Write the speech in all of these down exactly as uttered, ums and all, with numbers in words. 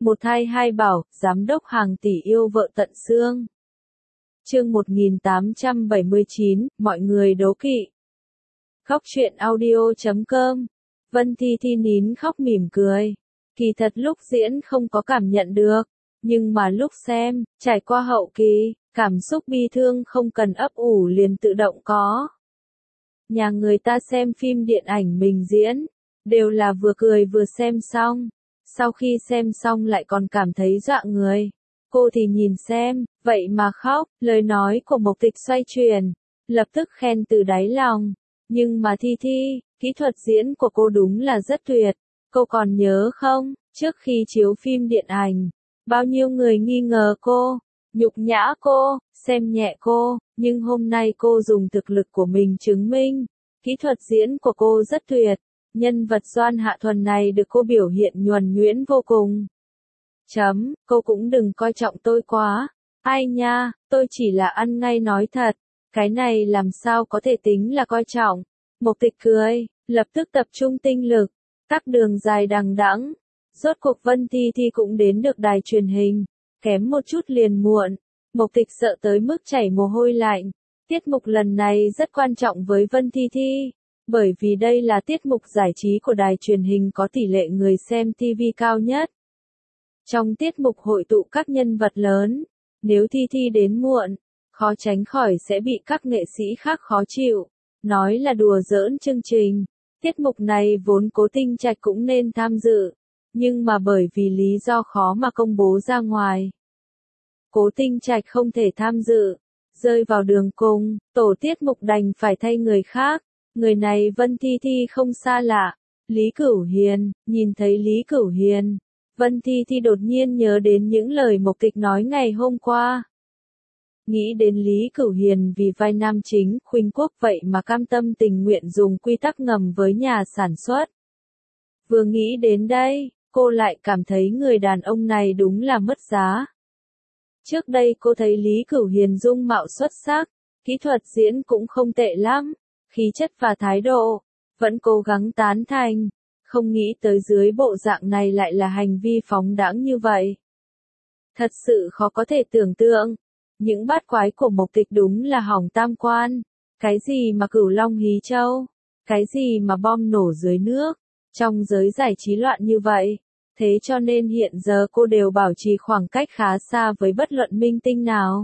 Một thai hai bảo, giám đốc hàng tỷ yêu vợ tận xương. Chương một nghìn tám trăm bảy mươi chín, mọi người đố kỵ. Khóc chuyện audio chấm com. Vân Thi Thi nín khóc mỉm cười. Kỳ thật lúc diễn không có cảm nhận được, nhưng mà lúc xem, trải qua hậu kỳ, cảm xúc bi thương không cần ấp ủ liền tự động có. Nhà người ta xem phim điện ảnh mình diễn, đều là vừa cười vừa xem xong. Sau khi xem xong lại còn cảm thấy dọa người. Cô thì nhìn xem, vậy mà khóc, lời nói của Mộc Tịch xoay chuyển, lập tức khen từ đáy lòng. Nhưng mà Thi Thi, kỹ thuật diễn của cô đúng là rất tuyệt. Cô còn nhớ không, trước khi chiếu phim điện ảnh, bao nhiêu người nghi ngờ cô, nhục nhã cô, xem nhẹ cô, nhưng hôm nay cô dùng thực lực của mình chứng minh, kỹ thuật diễn của cô rất tuyệt. Nhân vật Doan Hạ Thuần này được cô biểu hiện nhuần nhuyễn vô cùng. Chấm, cô cũng đừng coi trọng tôi quá. Ai nha, tôi chỉ là ăn ngay nói thật. Cái này làm sao có thể tính là coi trọng. Mộc Tịch cười, lập tức tập trung tinh lực. Các đường dài đằng đẵng. Rốt cuộc Vân Thi Thi cũng đến được đài truyền hình. Kém một chút liền muộn. Mộc Tịch sợ tới mức chảy mồ hôi lạnh. Tiết mục lần này rất quan trọng với Vân Thi Thi. Bởi vì đây là tiết mục giải trí của đài truyền hình có tỷ lệ người xem ti vi cao nhất. Trong tiết mục hội tụ các nhân vật lớn, nếu Thi Thi đến muộn, khó tránh khỏi sẽ bị các nghệ sĩ khác khó chịu. Nói là đùa giỡn chương trình, tiết mục này vốn Cố Tinh Trạch cũng nên tham dự, nhưng mà bởi vì lý do khó mà công bố ra ngoài. Cố Tinh Trạch không thể tham dự, rơi vào đường cùng, tổ tiết mục đành phải thay người khác. Người này Vân Thi Thi không xa lạ, Lý Cửu Hiền. Nhìn thấy Lý Cửu Hiền, Vân Thi Thi đột nhiên nhớ đến những lời Mộc Tịch nói ngày hôm qua. Nghĩ đến Lý Cửu Hiền vì vai nam chính Khuynh Quốc vậy mà cam tâm tình nguyện dùng quy tắc ngầm với nhà sản xuất. Vừa nghĩ đến đây, cô lại cảm thấy người đàn ông này đúng là mất giá. Trước đây cô thấy Lý Cửu Hiền dung mạo xuất sắc, kỹ thuật diễn cũng không tệ lắm. Khí chất và thái độ, vẫn cố gắng tán thành, không nghĩ tới dưới bộ dạng này lại là hành vi phóng đãng như vậy. Thật sự khó có thể tưởng tượng, những bát quái của Mộc Tịch đúng là hỏng tam quan, cái gì mà Cửu Long hí châu, cái gì mà bom nổ dưới nước, trong giới giải trí loạn như vậy, thế cho nên hiện giờ cô đều bảo trì khoảng cách khá xa với bất luận minh tinh nào.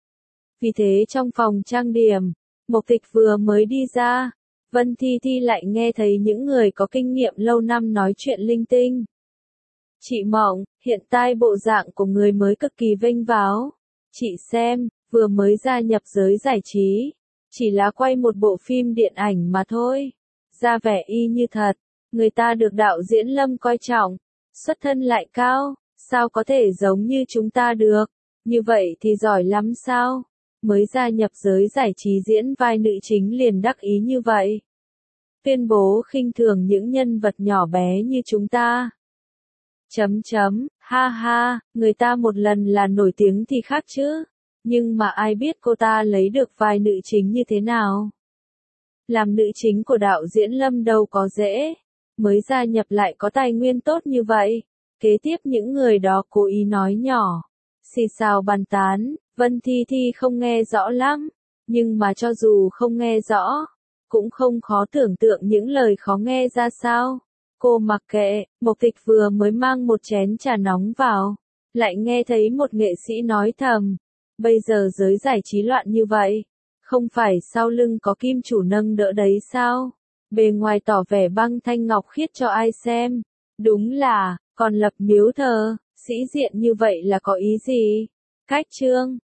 Vì thế trong phòng trang điểm, Mộc Tịch vừa mới đi ra, Vân Thi Thi lại nghe thấy những người có kinh nghiệm lâu năm nói chuyện linh tinh. Chị Mộng, hiện tại bộ dạng của người mới cực kỳ vênh váo. Chị xem, vừa mới gia nhập giới giải trí, chỉ là quay một bộ phim điện ảnh mà thôi. Ra vẻ y như thật, người ta được đạo diễn Lâm coi trọng, xuất thân lại cao, sao có thể giống như chúng ta được, như vậy thì giỏi lắm sao? Mới gia nhập giới giải trí diễn vai nữ chính liền đắc ý như vậy. Tuyên bố khinh thường những nhân vật nhỏ bé như chúng ta. Chấm chấm, ha ha, người ta một lần là nổi tiếng thì khác chứ. Nhưng mà ai biết cô ta lấy được vai nữ chính như thế nào? Làm nữ chính của đạo diễn Lâm đâu có dễ. Mới gia nhập lại có tài nguyên tốt như vậy. Kế tiếp những người đó cố ý nói nhỏ, xì xào bàn tán. Vân Thi Thi không nghe rõ lắm, nhưng mà cho dù không nghe rõ, cũng không khó tưởng tượng những lời khó nghe ra sao. Cô mặc kệ, Mộc Tịch vừa mới mang một chén trà nóng vào, lại nghe thấy một nghệ sĩ nói thầm, bây giờ giới giải trí loạn như vậy, không phải sau lưng có kim chủ nâng đỡ đấy sao? Bề ngoài tỏ vẻ băng thanh ngọc khiết cho ai xem, đúng là, còn lập miếu thờ, sĩ diện như vậy là có ý gì? Cách chương